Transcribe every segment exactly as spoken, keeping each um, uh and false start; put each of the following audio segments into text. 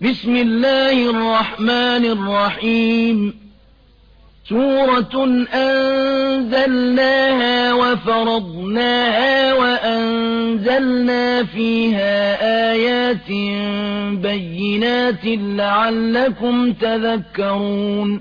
بسم الله الرحمن الرحيم سورة أنزلناها وفرضناها وأنزلنا فيها آيات بينات لعلكم تذكرون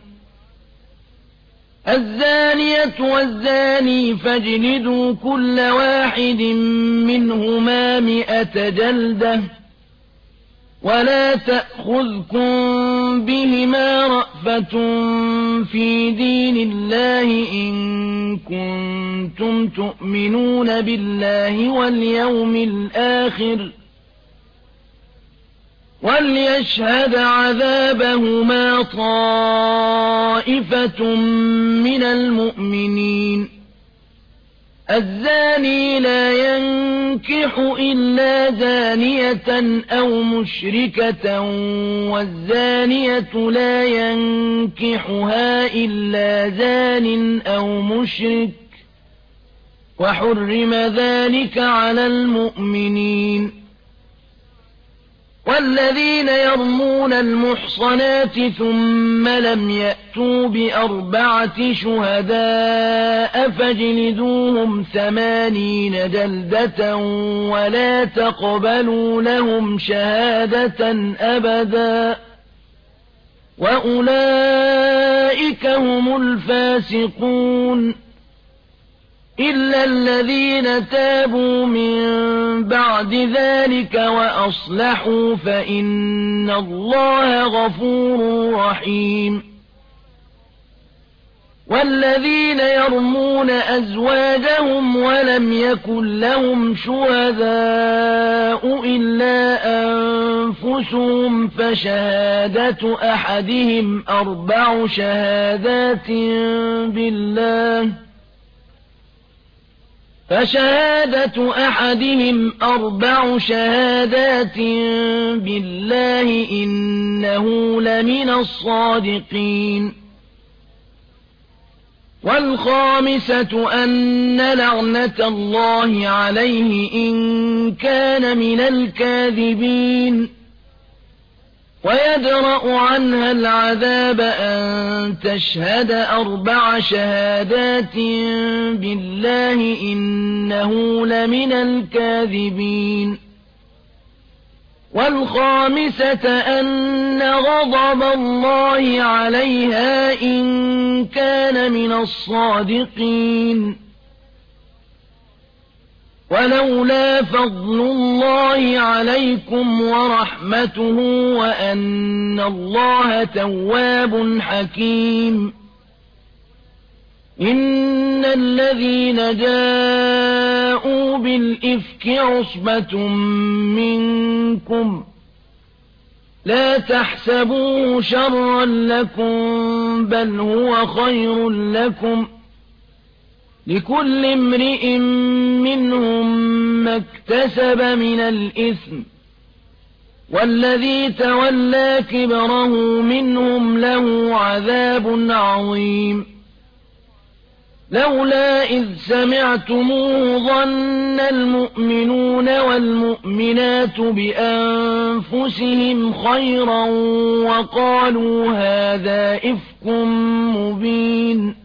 الزانية والزاني فاجلدوا كل واحد منهما مئة جلدة ولا تأخذكم بهما رأفة في دين الله إن كنتم تؤمنون بالله واليوم الآخر وليشهد عذابهما طائفة من المؤمنين الزاني لا ينكح إلا زانية أو مشركة والزانية لا ينكحها إلا زان أو مشرك وحرم ذلك على المؤمنين والذين يرمون المحصنات ثم لم يأتوا بأربعة شهداء فاجلدوهم ثمانين جلدة ولا تقبلوا لهم شهادة أبدا وأولئك هم الفاسقون إلا الذين تابوا من بعد ذلك وأصلحوا فإن الله غفور رحيم والذين يرمون أزواجهم ولم يكن لهم شهداء إلا أنفسهم فشهادة أحدهم أربع شهادات بالله فشهادة أحدهم أربع شهادات بالله إنه لمن الصادقين والخامسة أن لعنة الله عليه إن كان من الكاذبين ويدرأ عنها العذاب أن تشهد أربع شهادات بالله إنه لمن الكاذبين والخامسة أن غضب الله عليها إن كان من الصادقين ولولا فضل الله عليكم ورحمته وأن الله تواب حكيم إن الذين جاءوا بالإفك عصبة منكم لا تحسبوه شرا لكم بل هو خير لكم لكل امرئ منهم ما اكتسب من الإثم والذي تولى كبره منهم له عذاب عظيم لولا إذ سمعتموه ظن المؤمنون والمؤمنات بأنفسهم خيرا وقالوا هذا إفك مبين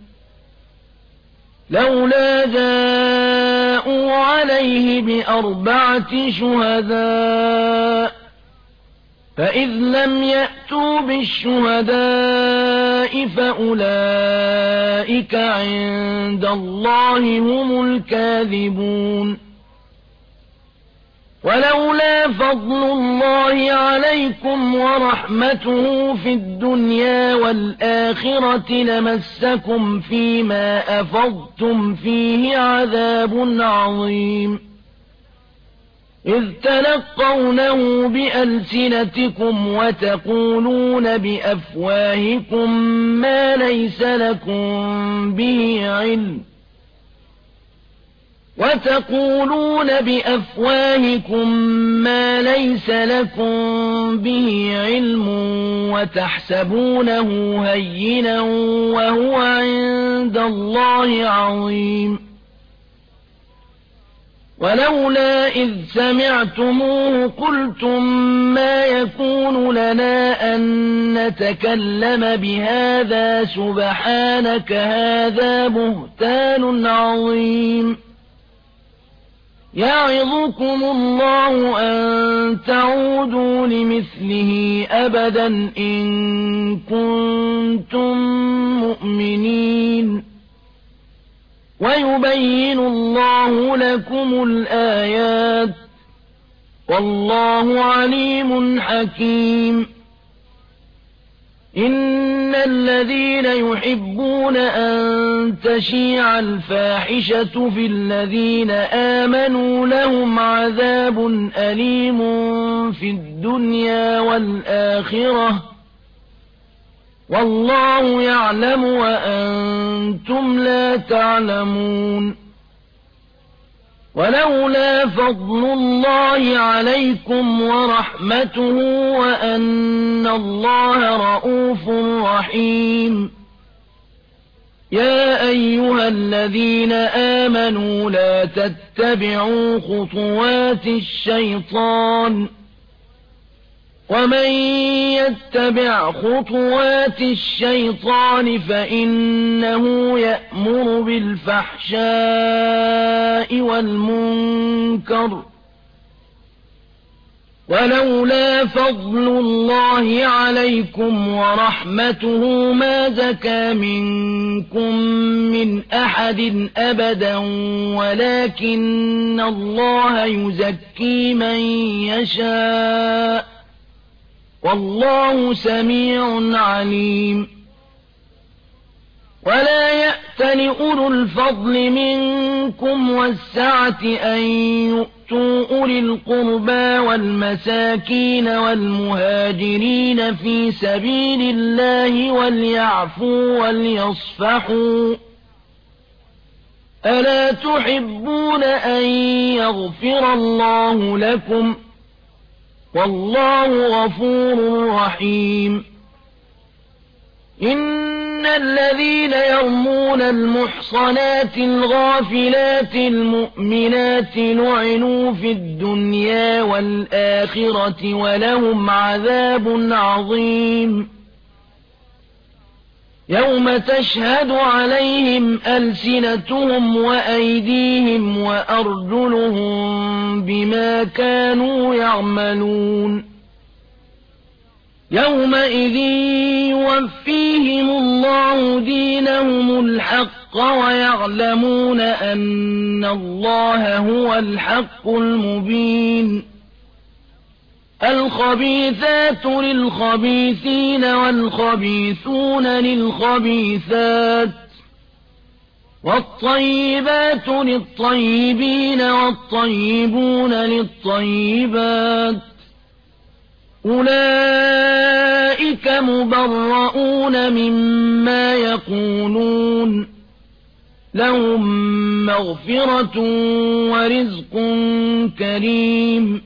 لولا جاءوا عليه بأربعة شهداء فإذ لم يأتوا بالشهداء فأولئك عند الله هم الكاذبون ولولا فضل الله عليكم ورحمته في الدنيا والآخرة لمسكم فيما أفضتم فيه عذاب عظيم إذ تلقونه بألسنتكم وتقولون بأفواهكم ما ليس لكم به علم وتقولون بأفواهكم ما ليس لكم به علم وتحسبونه هينا وهو عند الله عظيم ولولا إذ سمعتموه قلتم ما يكون لنا أن نتكلم بهذا سبحانك هذا بهتان عظيم يعظكم الله أن تعودوا لمثله أبدا إن كنتم مؤمنين ويبين الله لكم الآيات والله عليم حكيم إن الذين يحبون أن تشيع الفاحشة في الذين آمنوا لهم عذاب أليم في الدنيا والآخرة والله يعلم وأنتم لا تعلمون ولولا فضل الله عليكم ورحمته وأن الله رءوف رحيم يا أيها الذين آمنوا لا تتبعوا خطوات الشيطان ومن يتبع خطوات الشيطان فإنه يأمر بالفحشاء والمنكر ولولا فضل الله عليكم ورحمته ما زكى منكم من أحد أبدا ولكن الله يزكي من يشاء والله سميع عليم ولا يأتل أولو الفضل منكم والسعة أن يؤتوا أولي القربى والمساكين والمهاجرين في سبيل الله وليعفوا وليصفحوا ألا تحبون أن يغفر الله لكم والله غفور رحيم إن الذين يرمون المحصنات الغافلات المؤمنات لعنوا في الدنيا والآخرة ولهم عذاب عظيم يوم تشهد عليهم ألسنتهم وأيديهم وأرجلهم بما كانوا يعملون يومئذ يوفيهم الله دينهم الحق ويعلمون أن الله هو الحق المبين الخبيثات للخبيثين والخبيثون للخبيثات والطيبات للطيبين والطيبون للطيبات أولئك مبرؤون مما يقولون لهم مغفرة ورزق كريم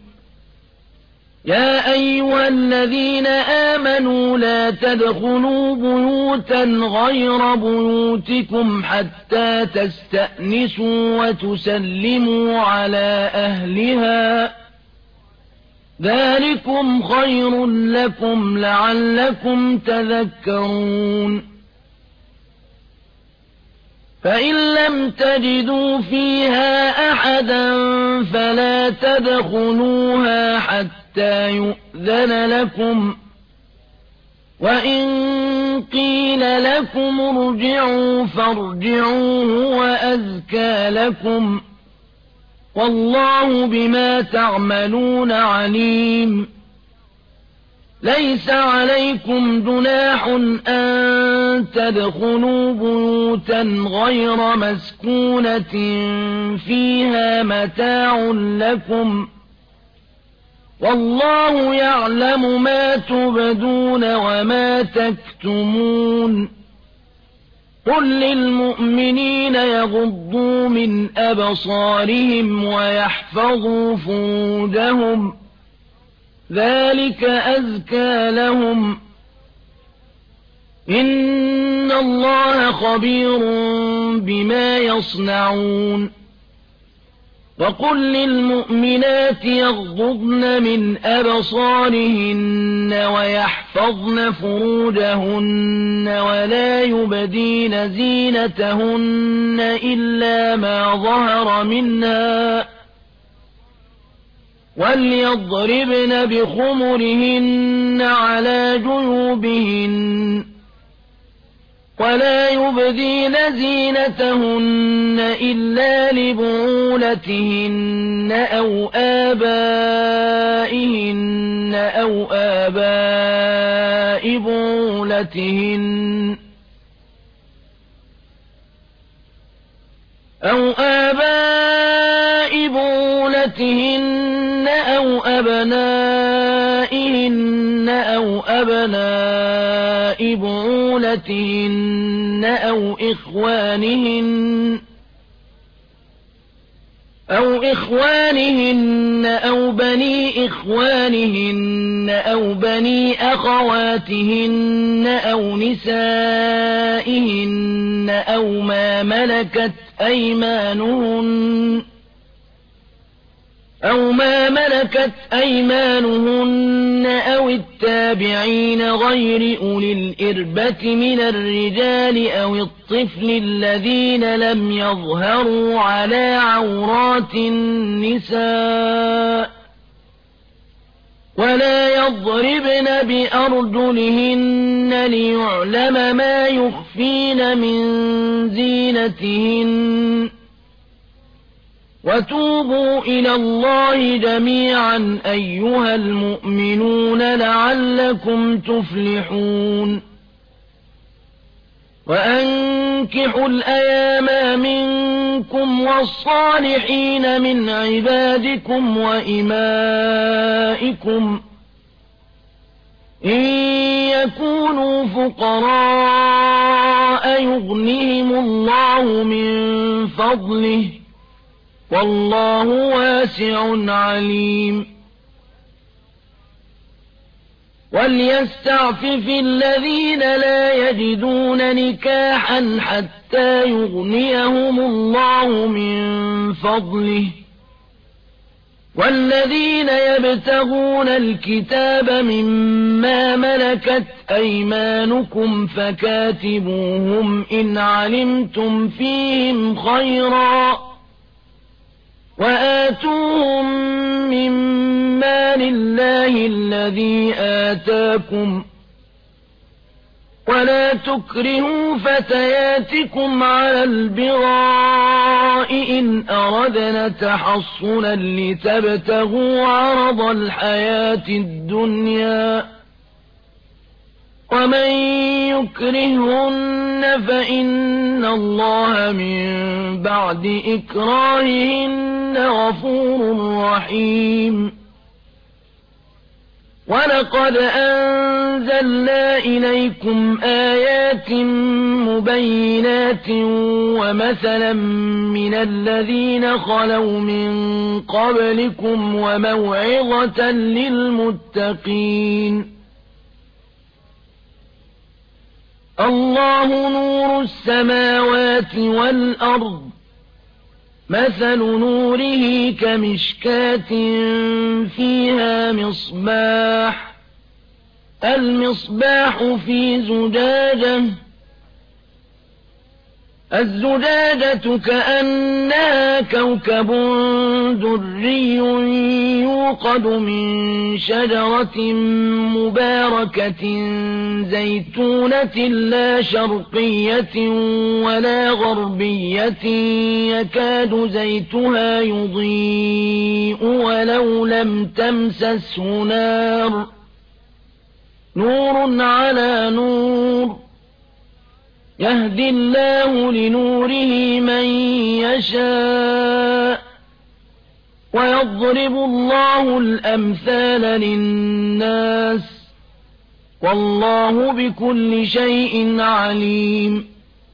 يا أيها الذين آمنوا لا تدخلوا بيوتا غير بيوتكم حتى تستأنسوا وتسلموا على أهلها ذلكم خير لكم لعلكم تذكرون فإن لم تجدوا فيها أحدا فلا تدخلوها حتى يؤذن لكم وإن قيل لكم ارجعوا فارجعوا هو أزكى لكم والله بما تعملون عليم ليس عليكم جناح أن تدخلوا بيوتا غير مسكونة فيها متاع لكم والله يعلم ما تبدون وما تكتمون قل للمؤمنين يغضوا من أبصارهم ويحفظوا فروجهم ذلك أزكى لهم إن الله خبير بما يصنعون وقل للمؤمنات يغضضن من أبصارهن ويحفظن فروجهن ولا يبدين زينتهن إلا ما ظهر منها وليضربن بخمرهن على جيوبهن ولا يبدين زينتهن إلا لبعولتهن أو آبائهن أو آباء بعولتهن أو آباء بعولتهن أو أبنائهن أو أبناء بعولتهن أو إخوانهن أو إخوانهن أو بني إخوانهن أو بني أخواتهن أو نسائهن أو ما ملكت أيمانهن أو ما ملكت أيمانهن أو التابعين غير أولي الإربة من الرجال أو الطفل الذين لم يظهروا على عورات النساء ولا يضربن بأرجلهن ليعلم ما يخفين من زينتهن وتوبوا إلى الله جميعا أيها المؤمنون لعلكم تفلحون وأنكحوا الأيام منكم والصالحين من عبادكم وإمائكم إن يكونوا فقراء يغنهم الله من فضله والله واسع عليم وليستعفف الذين لا يجدون نكاحا حتى يغنيهم الله من فضله والذين يبتغون الكتاب مما ملكت أيمانكم فكاتبوهم إن علمتم فيهم خيرا وآتوهم مما لله الذي آتاكم ولا تكرهوا فتياتكم على البغاء إن أردنا تحصنا لتبتغوا عرض الحياة الدنيا ومن يكرهن فإن الله من بعد إكراههن غفور رحيم ولقد أنزلنا إليكم آيات مبينات ومثلا من الذين خلوا من قبلكم وموعظة للمتقين الله نور السماوات والأرض مثل نوره كمشكاة فيها مصباح المصباح في زجاجة الزجاجة كأنها كوكب دري يوقد من شجرة مباركة زيتونة لا شرقية ولا غربية يكاد زيتها يضيء ولو لم تمسسه نار نور على نور يهدي الله لنوره من يشاء ويضرب الله الأمثال للناس والله بكل شيء عليم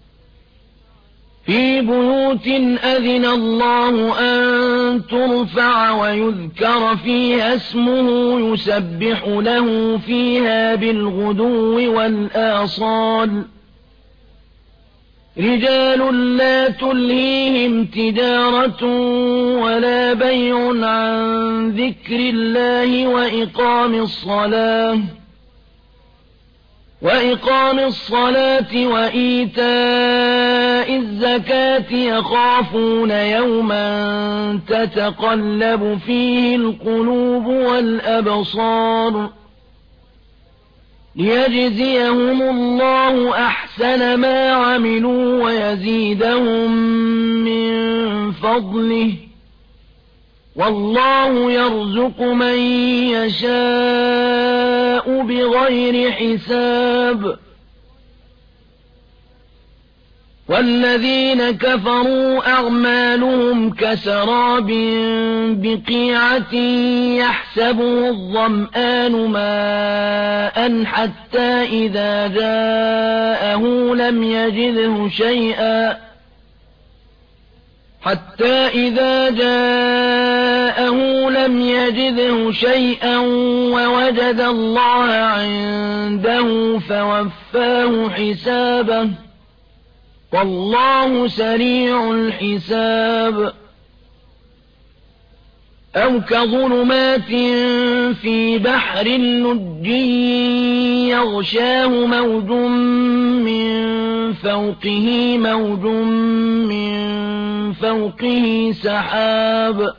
في بيوت أذن الله أن ترفع ويذكر فيها اسمه يسبح له فيها بالغدو والآصال رجال لا تلهيهم تجارة ولا بيع عن ذكر الله وإقام الصلاة وإقام الصلاة وإيتاء الزكاة يخافون يوما تتقلب فيه القلوب والأبصار ليجزيهم الله أحسن ما عملوا ويزيدهم من فضله والله يرزق من يشاء بغير حساب والذين كفروا أعمالهم كسراب بقيعة يحسبه الظمآن ماء حتى إذا جاءه لم يجده شيئا حتى إذا جاءه لم يجده شيئا ووجد الله عنده فوفاه حسابه والله سريع الحساب أو كظلمات في بحر لجي يغشاه موج من فوقه موج من فوقه سحاب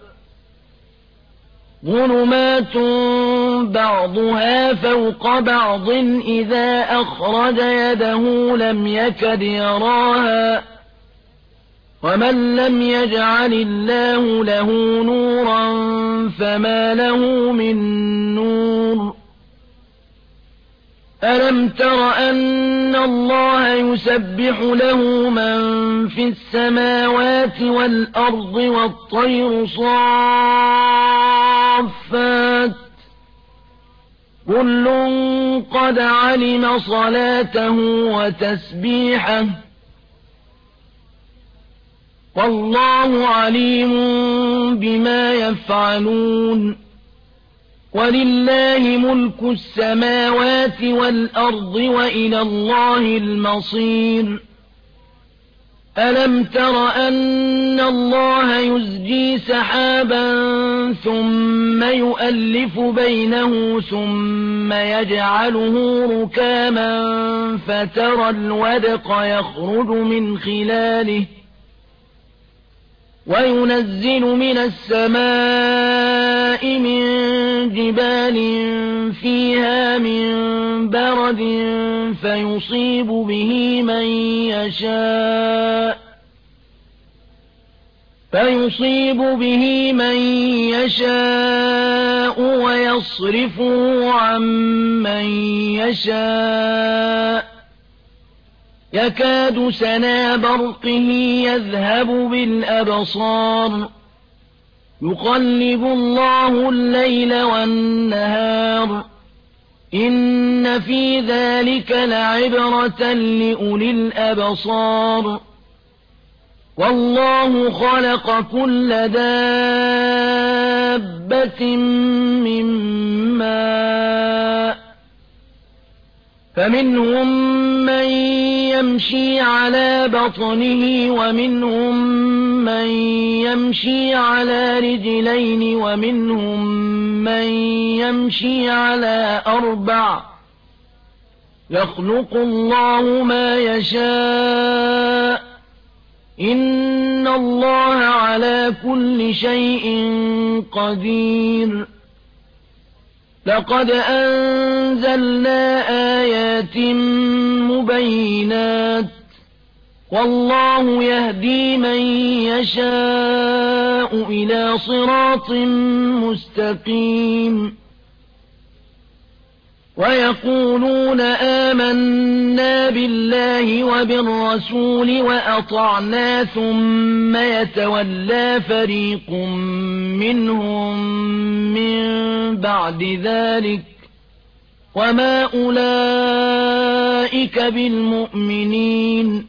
ظلمات بعضها فوق بعض إذا أخرج يده لم يكد يراها ومن لم يجعل الله له نورا فما له من نور ألم تر أن الله يسبح له من في السماوات والأرض والطير صافات كل قد علم صلاته وتسبيحه والله عليم بما يفعلون ولله ملك السماوات والأرض وإلى الله المصير ألم تر أن الله يزجي سحابا ثم يؤلف بينه ثم يجعله ركاما فترى الودق يخرج من خلاله وينزل من السماء من جبال فيها من برد فيصيب به من يشاء فيصيب به من يشاء ويصرفه عن من يشاء يكاد سنا برقه يذهب بالأبصار يقلب الله الليل والنهار إن في ذلك لعبرة لأولي الأبصار والله خلق كل دابة من ماء فمنهم من يمشي على بطنه ومنهم من يمشي على رجلين ومنهم من يمشي على أربع يخلق الله ما يشاء إن الله على كل شيء قدير لقد أنزلنا آيات مبينات والله يهدي من يشاء إلى صراط مستقيم ويقولون آمنا بالله وبالرسول وأطعنا ثم يتولى فريق منهم من بعد ذلك وما أولئك بالمؤمنين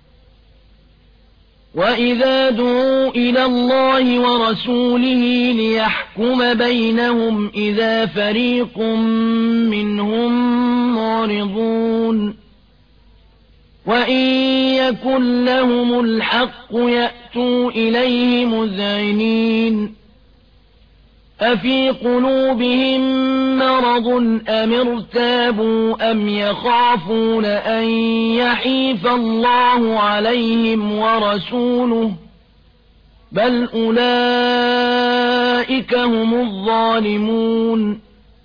وإذا دعوا إلى الله ورسوله ليحكم بينهم إذا فريق منهم معرضون وَإِن يَكُن لَّهُمُ الْحَقُّ يَأْتُوا إِلَيْهِ مُذْعِنِينَ أَفِي قُلُوبِهِم مَّرَضٌ أَمِ ارْتَابُوا أَمْ يَخَافُونَ أَن يَحِيفَ اللَّهُ عَلَيْهِمْ وَرَسُولُهُ بَلْ أُولَٰئِكَ هُمُ الظَّالِمُونَ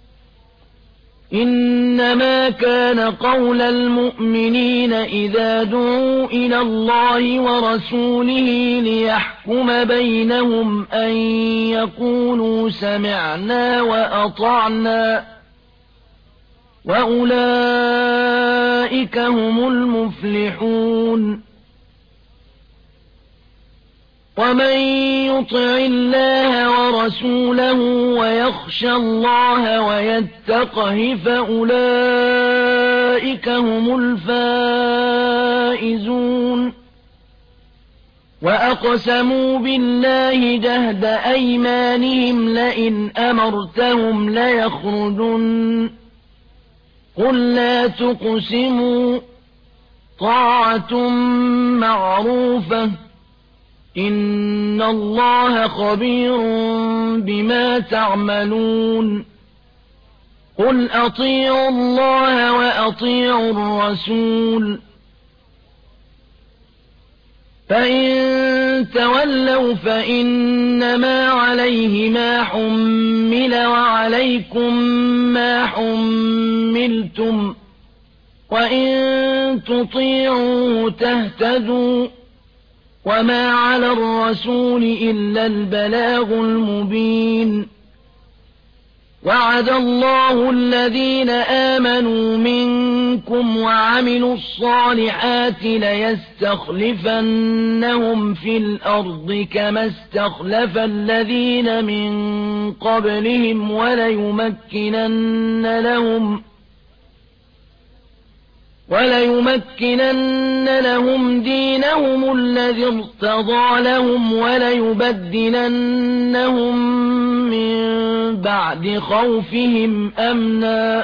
إِنَّمَا كَانَ قَوْلَ الْمُؤْمِنِينَ إِذَا دُعُوا إِلَى اللَّهِ وَرَسُولِهِ لِيَحْكُمَ بَيْنَهُمْ أَن يَقُولُوا سَمِعْنَا وَأَطَعْنَا وَأُولَٰئِكَ هُمُ المفلحون وَمَن يُطِعِ اللَّهَ وَرَسُولَهُ وَيَخْشَ اللَّهَ وَيَتَّقْهِ فَأُولَئِكَ هُمُ الْفَائِزُونَ وَأَقْسَمُوا بِاللَّهِ جَهْدَ أَيْمَانِهِمْ لَئِنْ أَمَرْتَهُمْ لَيَخْرُجُنَّ قُل لَّا تُقْسِمُوا طَاعَةٌ مَّعْرُوفَةٌ إِنَّ اللَّهَ خَبِيرٌ بِمَا تَعْمَلُونَ قُلْ أَطِيعُوا اللَّهَ وَأَطِيعُوا الرَّسُولَ فَإِن تَوَلَّوْا فَإِنَّمَا عَلَيْهِ مَا حُمِّلَ وَعَلَيْكُم مَّا حُمِّلْتُمْ وَإِن تُطِيعُوهُ تَهْتَدُوا وَمَا عَلَى الرَّسُولِ إِلَّا الْبَلَاغُ الْمُبِينُ وَعَدَ اللَّهُ الَّذِينَ آمَنُوا مِنكُمْ وَعَمِلُوا الصَّالِحَاتِ لَيَسْتَخْلِفَنَّهُمْ فِي الْأَرْضِ كَمَا اسْتَخْلَفَ الَّذِينَ مِن قَبْلِهِمْ وَلَيُمَكِّنَنَّ لَهُمْ وَلَيُمَكِّنَنَّ لَهُمْ دِينَهُمُ الَّذِي ارْتَضَىٰ لَهُمْ وَلَيُبَدِّلَنَّهُم مِّن بَعْدِ خَوْفِهِمْ أَمْنًا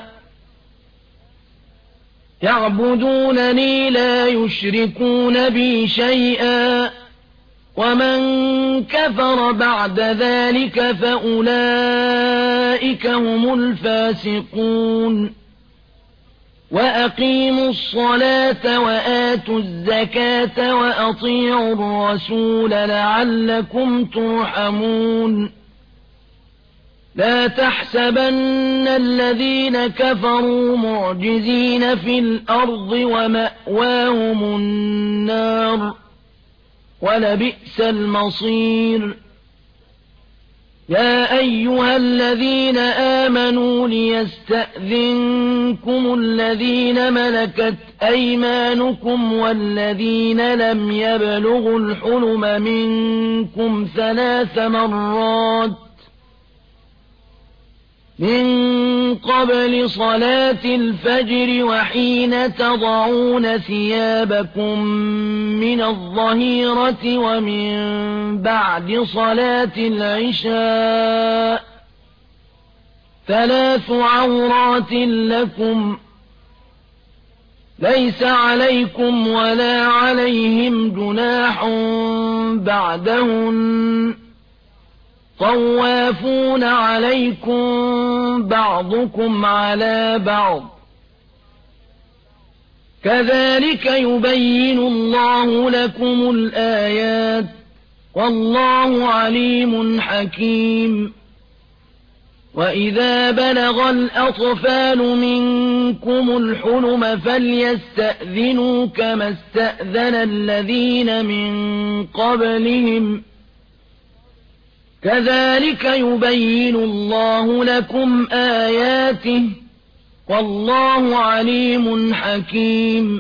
يَعْبُدُونَنِي لَا يُشْرِكُونَ بِي شَيْئًا وَمَن كَفَرَ بَعْدَ ذَٰلِكَ فَأُولَٰئِكَ هُمُ الْفَاسِقُونَ وَأَقِيمُوا الصَّلَاةَ وَآتُوا الزَّكَاةَ وَأَطِيعُوا الرَّسُولَ لَعَلَّكُمْ تُرْحَمُونَ لَا تَحْسَبَنَّ الَّذِينَ كَفَرُوا مُعْجِزِينَ فِي الْأَرْضِ وَمَأْوَاهُمُ النَّارُ وَلَبِئْسَ الْمَصِيرُ يَا أَيُّهَا الَّذِينَ آمَنُوا لِيَسْتَأْذِنكُمُ الَّذِينَ مَلَكَتْ أَيْمَانُكُمْ وَالَّذِينَ لَمْ يَبْلُغُوا الْحُلُمَ مِنكُمْ ثَلَاثَ مَرَّاتٍ مِن قَبْلِ صَلَاةِ الْفَجْرِ وَحِينَ تَضَعُونَ ثِيَابَكُم مِّنَ الظَّهِيرَةِ وَمِن بَعْدِ صَلَاةِ الْعِشَاءِ ۚ ثَلَاثُ عَوْرَاتٍ لَّكُمْ ۚ لَيْسَ عَلَيْكُمْ وَلَا عَلَيْهِمْ جُنَاحٌ بَعْدَهُنَّ ۚ طَوَّافُونَ عَلَيْكُم بَعْضُكُمْ عَلَىٰ بَعْضٍ ۚ كَذَٰلِكَ يُبَيِّنُ اللَّهُ لَكُمُ الْآيَاتِ ۗ وَاللَّهُ عَلِيمٌ حَكِيمٌ وَإِذَا بَلَغَ الْأَطْفَالُ مِنكُمُ الْحُلُمَ فَلْيَسْتَأْذِنُوا كَمَا اسْتَأْذَنَ الَّذِينَ مِن قَبْلِهِمْ ۚ كَذَٰلِكَ يُبَيِّنُ اللَّهُ لَكُمْ آيَاتِهِ ۗ وَاللَّهُ عَلِيمٌ حَكِيمٌ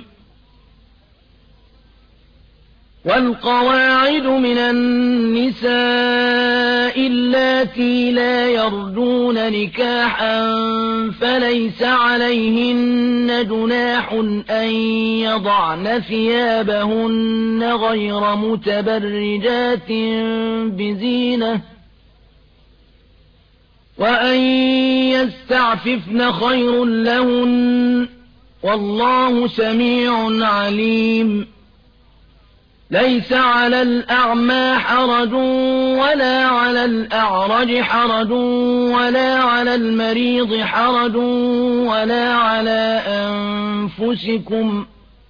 وَالْقَوَاعِدُ مِنَ النِّسَاءِ اللَّاتِي لَا يَرْجُونَ نِكَاحًا فَلَيْسَ عَلَيْهِنَّ جُنَاحٌ أَن يَضَعْنَ ثِيَابَهُنَّ غَيْرَ مُتَبَرِّجَاتٍ بِزِينَةٍ ۖ وَأَن يَسْتَعْفِفْنَ خَيْرٌ لَّهُنَّ ۗ والله سميع عليم ليس على الأعمى حرج ولا على الأعرج حرج ولا على المريض حرج ولا على أنفسكم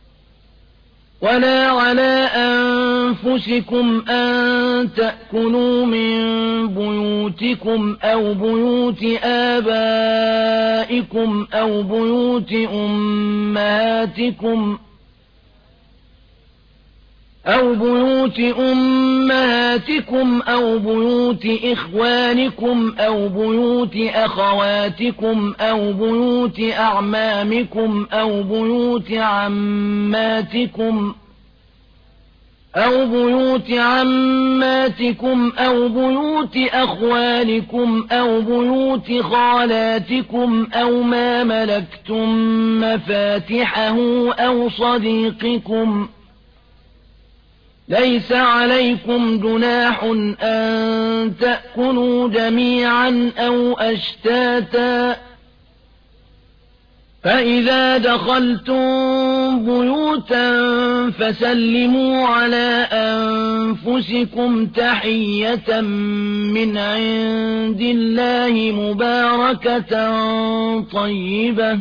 ولا على أنفسكم أن تأكلوا من بيوتكم أو بيوت آبائكم أو بيوت أمهاتكم أو بيوت أمهاتكم أو بيوت إخوانكم أو بيوت أخواتكم أو بيوت أعمامكم أو بيوت عماتكم أو بيوت عماتكم أو بيوت أخوالكم أو بيوت خالاتكم أو ما ملكتم مفاتحه أو صديقكم ليس عليكم جناح أن تأكلوا جميعا أو أشتاتا فإذا دخلتم بيوتا فسلموا على أنفسكم تحية من عند الله مباركة طيبة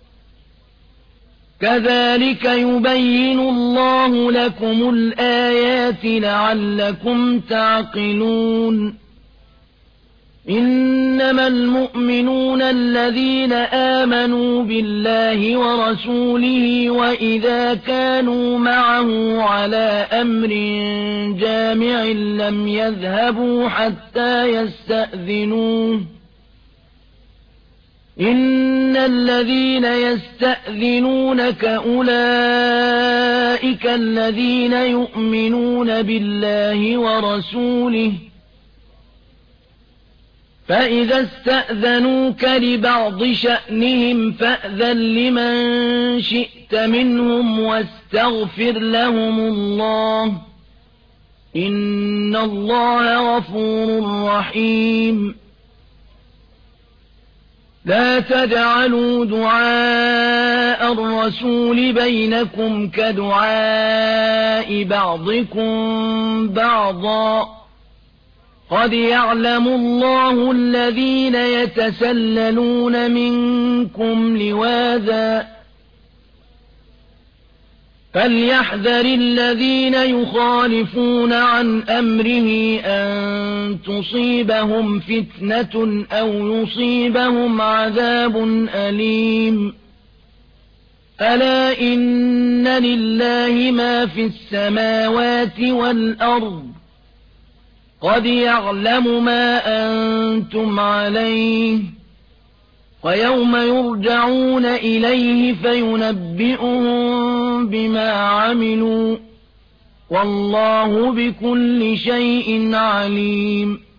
كذلك يبين الله لكم الآيات لعلكم تعقلون إنما المؤمنون الذين آمنوا بالله ورسوله وإذا كانوا معه على أمر جامع لم يذهبوا حتى يستأذنوه إن الذين يستأذنونك أولئك الذين يؤمنون بالله ورسوله فإذا استأذنوك لبعض شأنهم فأذن لمن شئت منهم واستغفر لهم الله إن الله غفور رحيم لا تجعلوا دعاء الرسول بينكم كدعاء بعضكم بعضا قد يعلم الله الذين يتسللون منكم لواذا فليحذر الذين يخالفون عن أمره أن تصيبهم فتنة أو يصيبهم عذاب أليم ألا إن لله ما في السماوات والأرض قد يعلم ما أنتم عليه ويوم يرجعون إليه فينبئهم بما عملوا والله بكل شيء عليم